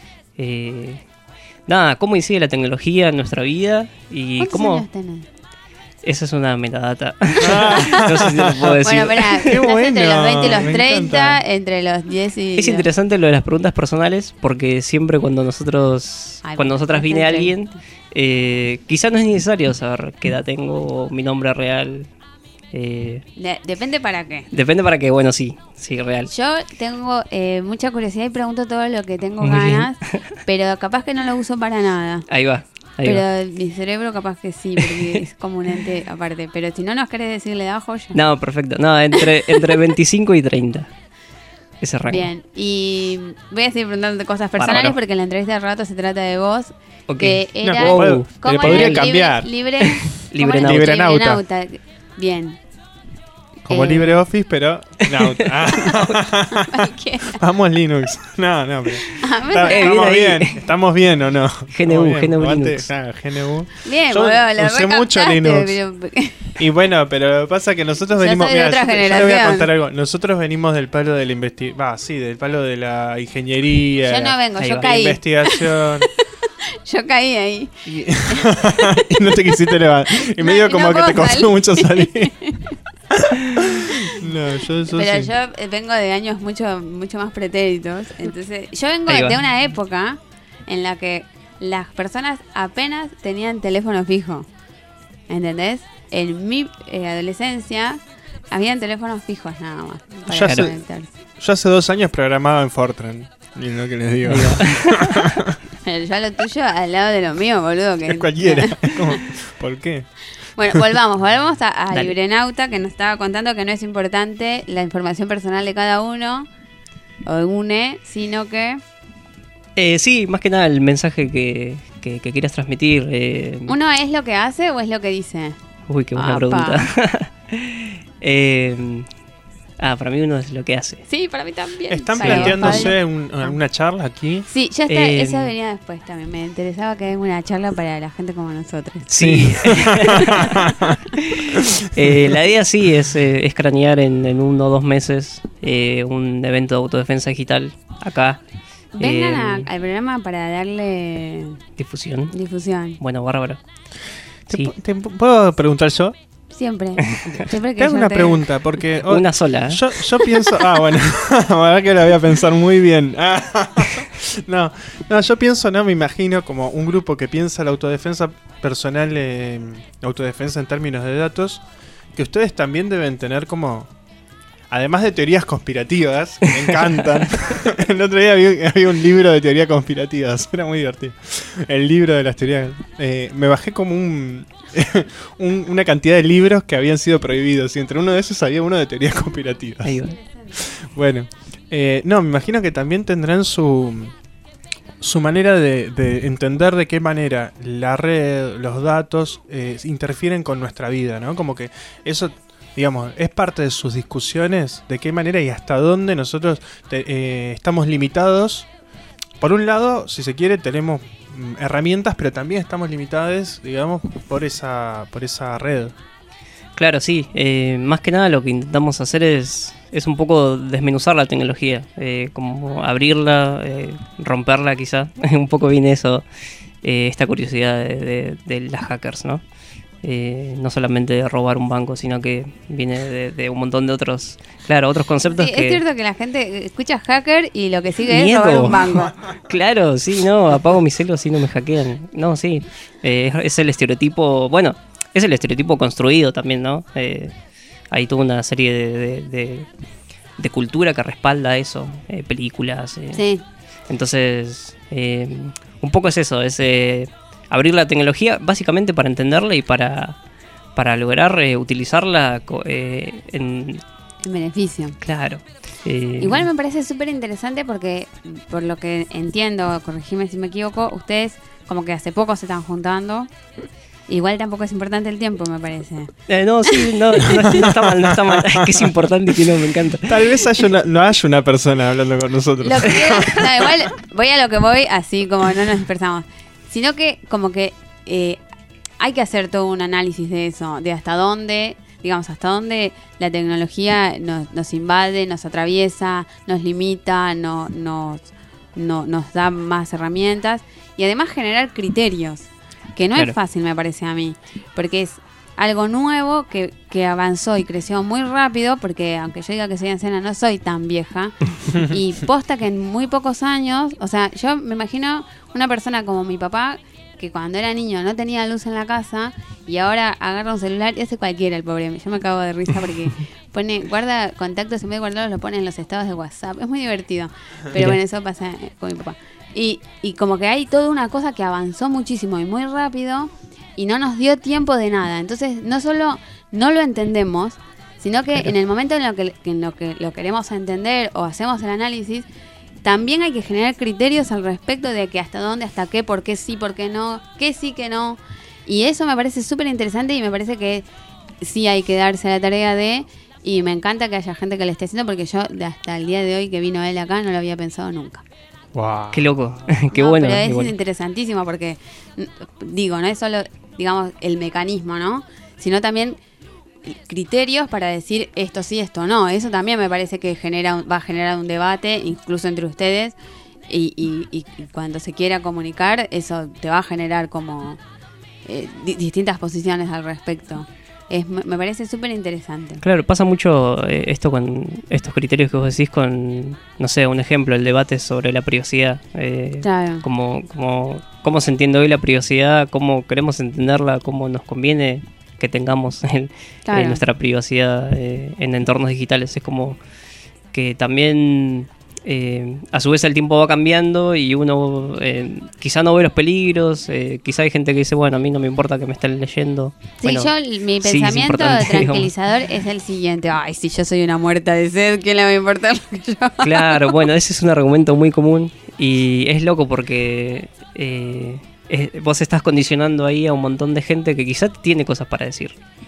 cómo incide la tecnología en nuestra vida y ¿Cuántos cómo... años tenés? Esa es una metadata. No sé si te puedo decir. Bueno, espera, Qué estás entre los bueno, 20 y los me 30, encanta. entre los 10 y... Es interesante lo de las preguntas personales porque siempre cuando nosotras viene alguien, quizás no es necesario saber qué edad tengo o mi nombre real. Depende para qué. Depende para qué, bueno, sí, real. Yo tengo mucha curiosidad y pregunto todo lo que tengo Muy ganas, pero capaz que no lo uso para nada. Ahí va. Pero mi cerebro capaz que sí, porque es como un ente aparte. Pero si no nos querés decir la edad, joya. No, perfecto. No, entre 25 y 30. Ese rango. Bien, y voy a seguir preguntando cosas personales Bárbaro. porque la entrevista de rato se trata de vos. Ok. Que era... No, Wow. ¿cómo podría era? cambiar. Librenauta. Librenauta. Bien. Como LibreOffice, pero nauta. Cualquiera. Vamos Linux. No, pero... Ah, ¿Estamos bien o no? GNU, Estamos bien. GNU Aguante, Linux. GNU. Bien, Yo boludo, lo usé mucho recaptaste, Linux. pero- Y bueno, pero lo que pasa es que nosotros Ya venimos... soy de otra yo te voy a generación. contar algo. Nosotros venimos del palo de la investigación. del palo de la ingeniería. Yo no vengo, Ahí yo va. de caí. investigación. Yo caí ahí. Y no te quisiste levantar. Y medio No, como no que te puedo costó salir. mucho salir. No, yo Pero sí. yo vengo de años mucho más pretéritos. Entonces, yo vengo Ahí va. de una época en la que las personas apenas tenían teléfono fijo. ¿Entendés? En mi adolescencia habían teléfonos fijos nada más. Para Ya sé. conectarse. Yo hace 2 años programaba en Fortran. Y lo que les digo. Ahí va. Pero ya lo tuyo al lado de lo mío, boludo. Que Es cualquiera. Es como, ¿por qué? Bueno, volvamos a Dale. Librenauta, que nos estaba contando que no es importante la información personal de cada uno o de UNE, sino que Sí, más que nada el mensaje que quieras transmitir. ¿uno es lo que hace o es lo que dice? Uy, qué buena Apa. pregunta. Para mí uno es lo que hace. Sí, para mí también. ¿Están Para vos, planteándose Pablo. alguna charla aquí? Sí, ya está, Eh, esa venía después también. Me interesaba que haya una charla para la gente como nosotros. Sí. La idea sí es cranear en 1 o 2 meses un evento de autodefensa digital acá. Vengan al programa para darle Difusión. difusión. Bueno, bárbaro. Sí. ¿Puedo preguntar yo? Siempre. Siempre que Te hago yo una te- pregunta, porque... Una sola. Yo pienso... bueno. La verdad que la voy a pensar muy bien. No, yo pienso, me imagino como un grupo que piensa la autodefensa personal, autodefensa en términos de datos, que ustedes también deben tener como... Además de teorías conspirativas, que me encantan. El otro día había un libro de teorías conspirativas. Era muy divertido. El libro de las teorías. Me bajé como una cantidad de libros que habían sido prohibidos. Y entre uno de esos había uno de teorías conspirativas. Ahí va. Bueno. Me imagino que también tendrán su manera de entender de qué manera la red, los datos, interfieren con nuestra vida, ¿no? Como que eso... Digamos, es parte de sus discusiones de qué manera y hasta dónde nosotros estamos limitados. Por un lado, si se quiere, tenemos herramientas, pero también estamos limitados, digamos, por esa red. Claro, sí. Más que nada lo que intentamos hacer es un poco desmenuzar la tecnología. Como abrirla, romperla quizá. Un poco viene eso, esta curiosidad de las hackers, ¿no? No solamente de robar un banco, sino que viene de un montón de otros conceptos. Sí, que... es cierto que la gente escucha hacker y lo que sigue Miedo. es robar un banco. Claro, sí, no, apago mi celo si no me hackean. No, sí, es el estereotipo, bueno, es el estereotipo construido también, ¿no? Hay toda una serie de cultura que respalda eso, películas. Sí. Entonces, un poco es eso, es abrir la tecnología básicamente para entenderla y para lograr utilizarla en... En beneficio. Claro. Igual me parece súper interesante porque, por lo que entiendo, corregime si me equivoco, ustedes como que hace poco se están juntando. Igual tampoco es importante el tiempo, me parece. No, sí, no está mal, no está mal. Es que es importante y que no, me encanta. Tal vez no haya una persona hablando con nosotros. Igual voy a lo que voy, así como no nos dispersamos. Sino que como que hay que hacer todo un análisis de eso, de hasta dónde la tecnología nos invade, nos atraviesa, nos limita, nos da más herramientas y además generar criterios, que no es fácil, me parece a mí, porque es algo nuevo que avanzó y creció muy rápido, porque aunque yo diga que soy anciana, no soy tan vieja, y posta que en muy pocos años, o sea, yo me imagino una persona como mi papá, que cuando era niño no tenía luz en la casa y ahora agarra un celular y hace cualquiera el pobre. Yo me cago de risa porque guarda contactos, en vez de guardarlos lo pone en los estados de WhatsApp. Es muy divertido. Pero bueno, eso pasa con mi papá. Y como que hay toda una cosa que avanzó muchísimo y muy rápido y no nos dio tiempo de nada. Entonces no solo no lo entendemos, sino que en el momento en lo que lo queremos entender o hacemos el análisis, también hay que generar criterios al respecto de que hasta dónde, hasta qué, por qué sí, por qué no, qué sí, qué no. Y eso me parece súper interesante y me parece que sí hay que darse la tarea de... Y me encanta que haya gente que le esté haciendo porque yo hasta el día de hoy que vino él acá no lo había pensado nunca. Wow. Qué loco, qué bueno. Pero es bueno. interesantísimo porque, digo, no es solo, digamos, el mecanismo, ¿no? Sino también criterios para decir esto sí, esto no. Eso también me parece que va a generar un debate, incluso entre ustedes, y cuando se quiera comunicar, eso te va a generar como distintas posiciones al respecto. Me parece súper interesante. Claro, pasa mucho esto con estos criterios que vos decís con, no sé, un ejemplo, el debate sobre la privacidad. Claro. Cómo se entiende hoy la privacidad, cómo queremos entenderla, cómo nos conviene que tengamos nuestra privacidad en entornos digitales. Es como que también a su vez el tiempo va cambiando y uno quizá no ve los peligros, quizá hay gente que dice, bueno, a mí no me importa que me estén leyendo. Sí, bueno, mi pensamiento tranquilizador es el siguiente: ay, si yo soy una muerta de sed, ¿quién le va a importar lo que yo? Claro, bueno, ese es un argumento muy común y es loco porque vos estás condicionando ahí a un montón de gente que quizá tiene cosas para decir.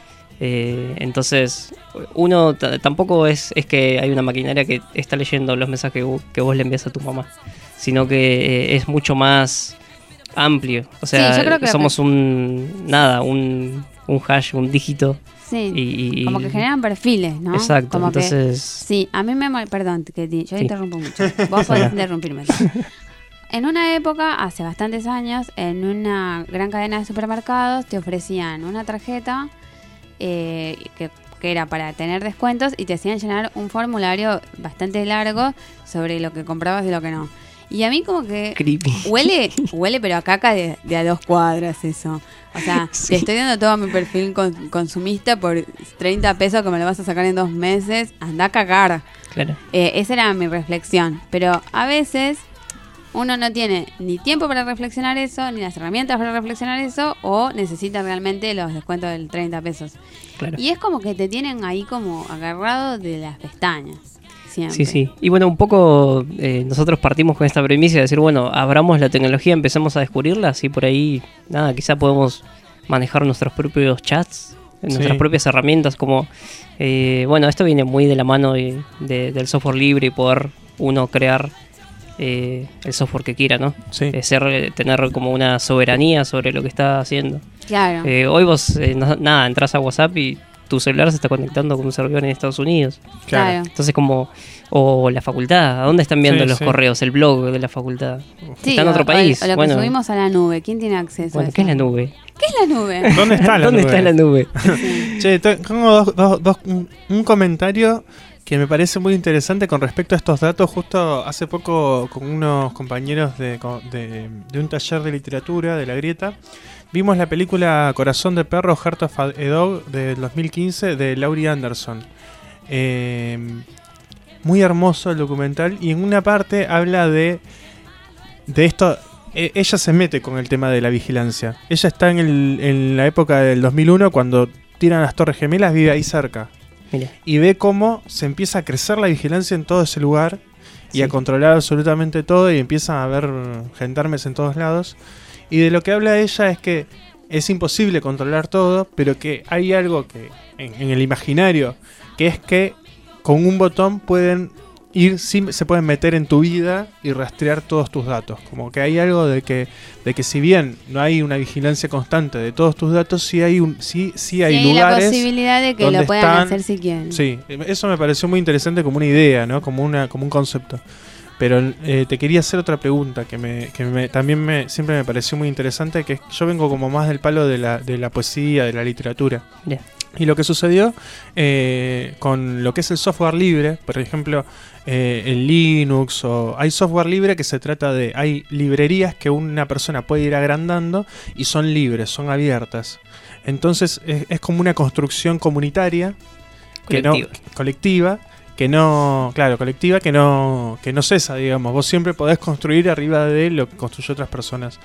Entonces uno tampoco es que hay una maquinaria que está leyendo los mensajes que vos le envías a tu mamá, sino que es mucho más amplio. O sea, sí, yo creo que somos un hash, un dígito. Sí, como que generan perfiles, ¿no? Exacto, como entonces... sí, a mí perdón, que yo interrumpo mucho. Vos podés interrumpirme. En una época, hace bastantes años, en una gran cadena de supermercados te ofrecían una tarjeta que era para tener descuentos y te hacían llenar un formulario bastante largo sobre lo que comprabas y lo que no. Y a mí como que creepy. huele pero a caca de a 2 cuadras eso. O sea, sí. Te estoy dando todo mi perfil consumista por 30 pesos que me lo vas a sacar en 2 meses. Anda a cagar. Claro. Esa era mi reflexión. Pero a veces uno no tiene ni tiempo para reflexionar eso, ni las herramientas para reflexionar eso, o necesita realmente los descuentos del 30 pesos. Claro. Y es como que te tienen ahí como agarrado de las pestañas. Siempre. Sí. Y bueno, un poco nosotros partimos con esta premisa de decir, bueno, abramos la tecnología, empecemos a descubrirla, así por ahí, nada, quizá podemos manejar nuestros propios chats, nuestras propias herramientas, como, bueno, esto viene muy de la mano del software libre y poder uno crear el software que quiera, ¿no? Sí. Tener como una soberanía sobre lo que está haciendo. Claro. Hoy vos, entras a WhatsApp y tu celular se está conectando con un servidor en Estados Unidos. Claro. Entonces o la facultad, ¿a dónde están viendo los correos? El blog de la facultad. Sí, está en otro país. O lo que subimos a la nube. ¿Quién tiene acceso a eso? ¿Qué es la nube? ¿Qué es la nube? ¿Dónde está la nube? ¿Dónde está la nube? Sí. Che, tengo un comentario que me parece muy interesante con respecto a estos datos. Justo hace poco con unos compañeros de un taller de literatura de La Grieta vimos la película Corazón de Perro, Heart of a Dog del 2015 de Laurie Anderson. Muy hermoso el documental y en una parte habla de esto. Ella se mete con el tema de la vigilancia. Ella está en la época del 2001 cuando tiran las Torres Gemelas, vive ahí cerca. Mira. y ve cómo se empieza a crecer la vigilancia en todo ese lugar y a controlar absolutamente todo, y empiezan a haber gendarmes en todos lados. Y de lo que habla ella es que es imposible controlar todo, pero que hay algo que en el imaginario, que es que con un botón se pueden meter en tu vida y rastrear todos tus datos. Como que hay algo de que si bien no hay una vigilancia constante de todos tus datos, sí hay lugares la posibilidad de que lo puedan hacer si quieren. Sí, eso me pareció muy interesante como una idea, ¿no? Como un concepto. Pero te quería hacer otra pregunta que también siempre me pareció muy interesante, que yo vengo como más del palo de la poesía, de la literatura. Yeah. Y lo que sucedió con lo que es el software libre, por ejemplo, en Linux, hay software libre que se trata de... Hay librerías que una persona puede ir agrandando y son libres, son abiertas. Entonces es como una construcción comunitaria, colectiva, que no cesa, digamos. Vos siempre podés construir arriba de lo que construyó otras personas.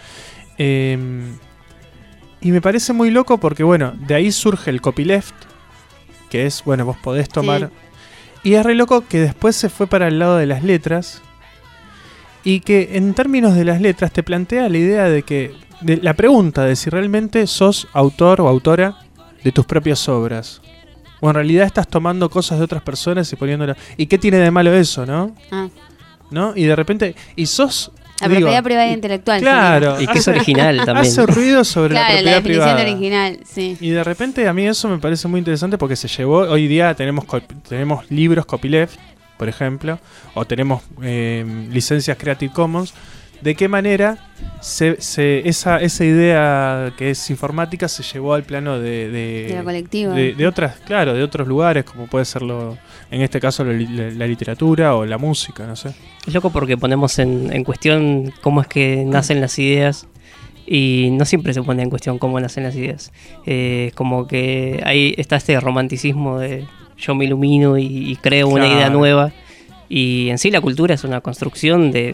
Y me parece muy loco porque, bueno, de ahí surge el copyleft, que es, bueno, vos podés tomar... Sí. Y es re loco que después se fue para el lado de las letras, y que en términos de las letras te plantea la idea de la pregunta de si realmente sos autor o autora de tus propias obras. O en realidad estás tomando cosas de otras personas y poniéndolas... ¿Y qué tiene de malo eso, no? ¿No? Y de repente... Y sos... La propiedad privada e intelectual. Claro. Y que es original también. Hace ruido sobre la propiedad privada. La definición original, sí. Y de repente a mí eso me parece muy interesante porque se llevó... Hoy día tenemos libros copyleft, por ejemplo, o tenemos licencias Creative Commons. ¿De qué manera esa idea que es informática se llevó al plano de la colectiva? De otros lugares, como puede ser en este caso la literatura o la música, no sé. Es loco porque ponemos en cuestión cómo es que nacen las ideas, y no siempre se pone en cuestión cómo nacen las ideas. Como que ahí está este romanticismo de yo me ilumino y creo una idea nueva, y en sí la cultura es una construcción de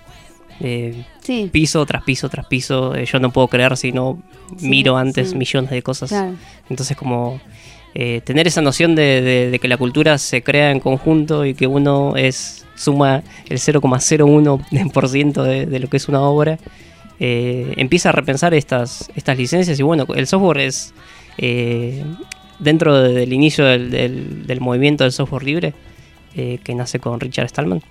piso tras piso tras piso. Yo no puedo creer si no miro antes millones de cosas. Claro. Entonces como tener esa noción de que la cultura se crea en conjunto y que uno suma el 0,01% de lo que es una obra, empieza a repensar estas licencias. Y bueno, el software es dentro del inicio del movimiento del software libre, que nace con Richard Stallman,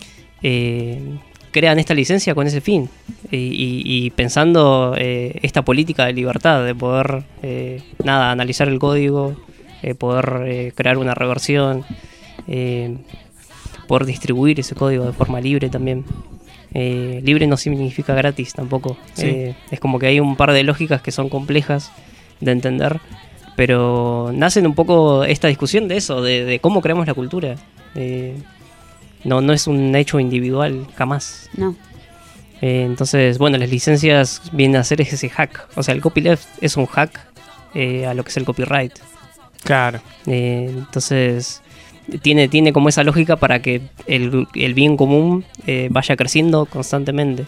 crean esta licencia con ese fin, y pensando esta política de libertad, de poder analizar el código, poder crear una reversión, poder distribuir ese código de forma libre también. Libre no significa gratis tampoco. Sí. Es como que hay un par de lógicas que son complejas de entender, pero nacen un poco esta discusión de eso, de cómo creamos la cultura. No es un hecho individual, jamás. No. Entonces, bueno, las licencias vienen a hacer ese hack. O sea, el copyleft es un hack a lo que es el copyright. Claro. Entonces, tiene como esa lógica para que el bien común vaya creciendo constantemente.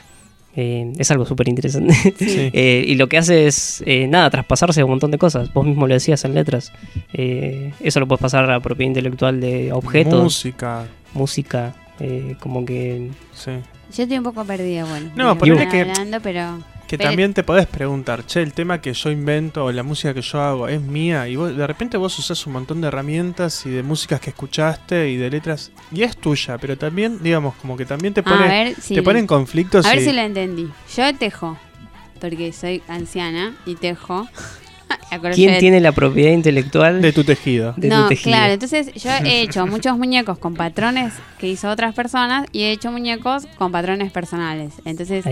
Es algo súper interesante. Sí. Y lo que hace es, traspasarse a un montón de cosas. Vos mismo lo decías en letras. Eso lo puedes pasar a propiedad intelectual de objetos. Música, como que... Sí. Yo estoy un poco perdida, bueno. No, ponele que... pero también te podés preguntar, el tema que yo invento o la música que yo hago es mía, y de repente vos usás un montón de herramientas y de músicas que escuchaste y de letras, y es tuya, pero también, digamos, como que también te pone en conflictos. A ver si lo entendí. Yo tejo, porque soy anciana y tejo. ¿Quién tiene la propiedad intelectual de tu tejido? Claro, entonces yo he hecho muchos muñecos con patrones que hizo otras personas y he hecho muñecos con patrones personales. Entonces,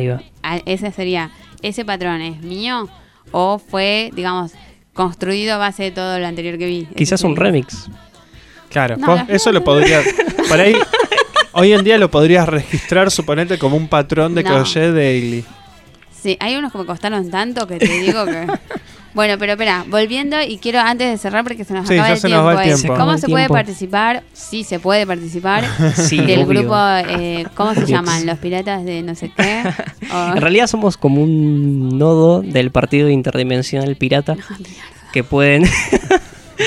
¿ese patrón es mío o fue, digamos, construido a base de todo lo anterior que vi? Quizás un remix. Claro, eso lo podría... Por ahí, hoy en día lo podrías registrar, suponete, como un patrón de crochet daily. Sí, hay unos que me costaron tanto que te digo que... Bueno, pero espera, volviendo, y quiero antes de cerrar porque se nos acaba el tiempo. ¿Cómo se puede participar? Sí, se puede participar del grupo, ¿cómo se llaman? Los piratas de no sé qué. En realidad somos como un nodo del partido interdimensional pirata que pueden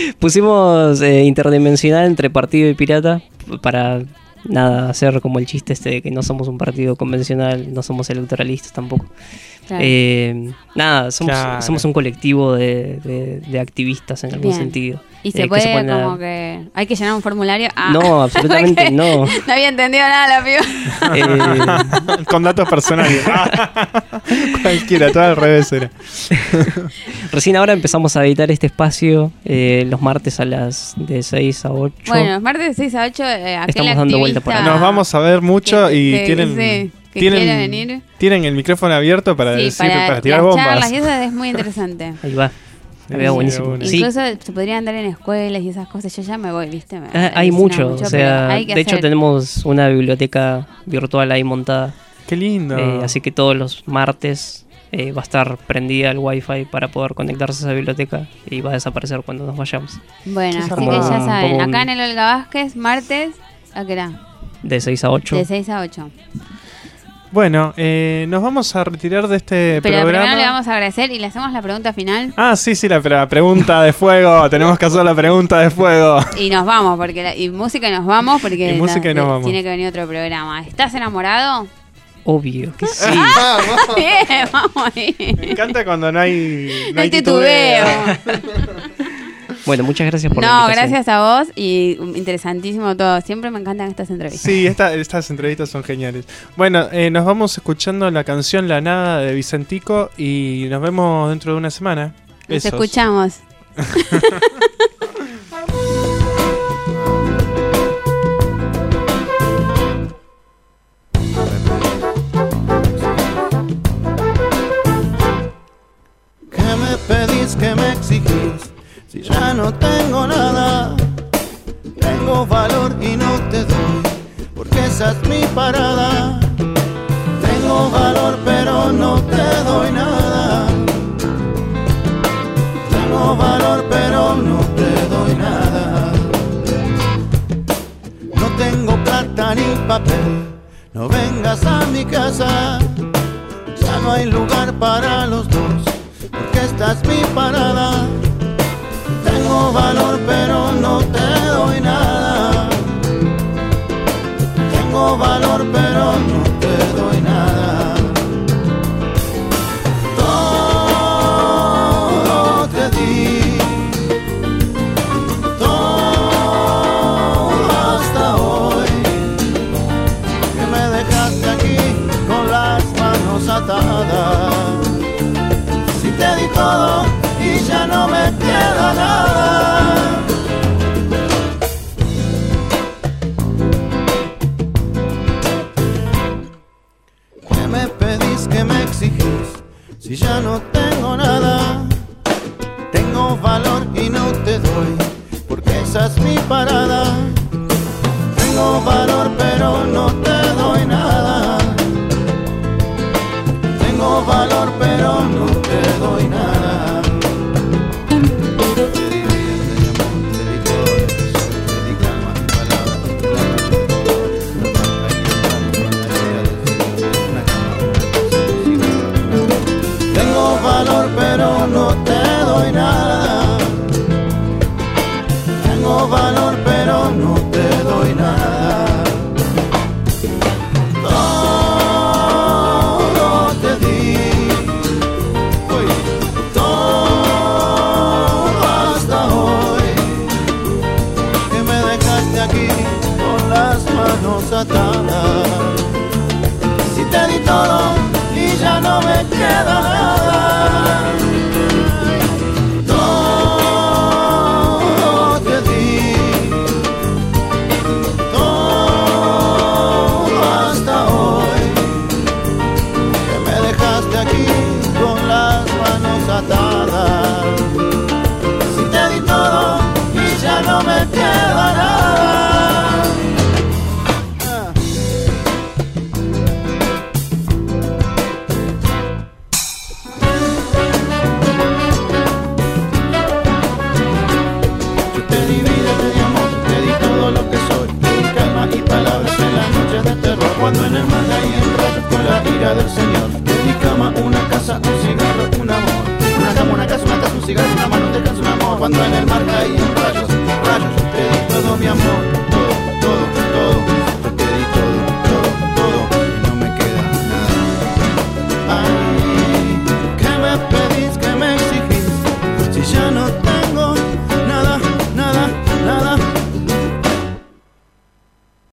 Pusimos interdimensional entre partido y pirata para hacer como el chiste de que no somos un partido convencional, no somos electoralistas tampoco. Claro. Somos un colectivo de activistas en algún sentido. Y se puede como que... ¿Hay que llenar un formulario? No, absolutamente no. No había entendido nada la piba. Con datos personales. Cualquiera, todo al revés era. Recién ahora empezamos a editar este espacio los martes de 6 a 8. Bueno, los martes de 6 a 8 estamos dando vuelta por acá. Nos vamos a ver mucho y tienen... venir. Tienen el micrófono abierto para para tirar bombas. Charlas, y eso es muy interesante. Ahí va. Me veo buenísimo. Incluso se podrían dar en escuelas y esas cosas. Yo ya me voy, ¿viste? Hay mucho. O sea, de hecho tenemos una biblioteca virtual ahí montada. Qué lindo. Así que todos los martes va a estar prendida el wifi para poder conectarse a esa biblioteca y va a desaparecer cuando nos vayamos. Bueno, así que ya saben. Acá en el Olga Vázquez, martes, ¿a qué era? De 6 a 8. De 6 a 8. Bueno, nos vamos a retirar de este programa. Pero primero le vamos a agradecer y le hacemos la pregunta final. Sí, la pregunta de fuego. Tenemos que hacer la pregunta de fuego. Y nos vamos, y música y nos vamos, porque tiene que venir otro programa. ¿Estás enamorado? Obvio que sí. Bien, vamos ahí. Me encanta cuando no hay titubeo. Bueno, muchas gracias por la invitación. Gracias a vos y interesantísimo todo. Siempre me encantan estas entrevistas. Sí, estas entrevistas son geniales. Bueno, nos vamos escuchando la canción La Nada de Vicentico y nos vemos dentro de una semana. Nos escuchamos. ¿Qué me pedís, qué me exigís? Si ya no tengo nada, tengo valor y no te doy, porque esa es mi parada. Tengo valor pero no te doy nada. Tengo valor pero no te doy nada. No tengo plata ni papel, no vengas a mi casa. Ya no hay lugar para los dos, porque esta es mi parada. Tengo valor pero no te doy nada. Tengo valor pero no te doy nada. Todo te di, todo hasta hoy, que me dejaste aquí con las manos atadas. Si te di todo y ya no me queda nada. ¿Qué me pedís, qué me exigís? Si ya no tengo nada. Tengo valor y no te doy, porque esa es mi parada. Tengo valor pero no te doy nada. Tengo valor pero no te doy nada. Valor pero no te doy nada. Tengo valor pero no te doy nada. Todo te di, todo hasta hoy, que me dejaste aquí con las manos atadas. Si te di todo y ya no me queda nada. Todo te di, todo hasta hoy, que me dejaste aquí con las manos atadas. Si te di todo y ya no me queda nada. Cuando en el mar hay enrollos con la ira del Señor. En mi cama, una casa, un cigarro, un amor. Una cama, una casa, un cigarro, una mano, descanso, un amor. Cuando en el mar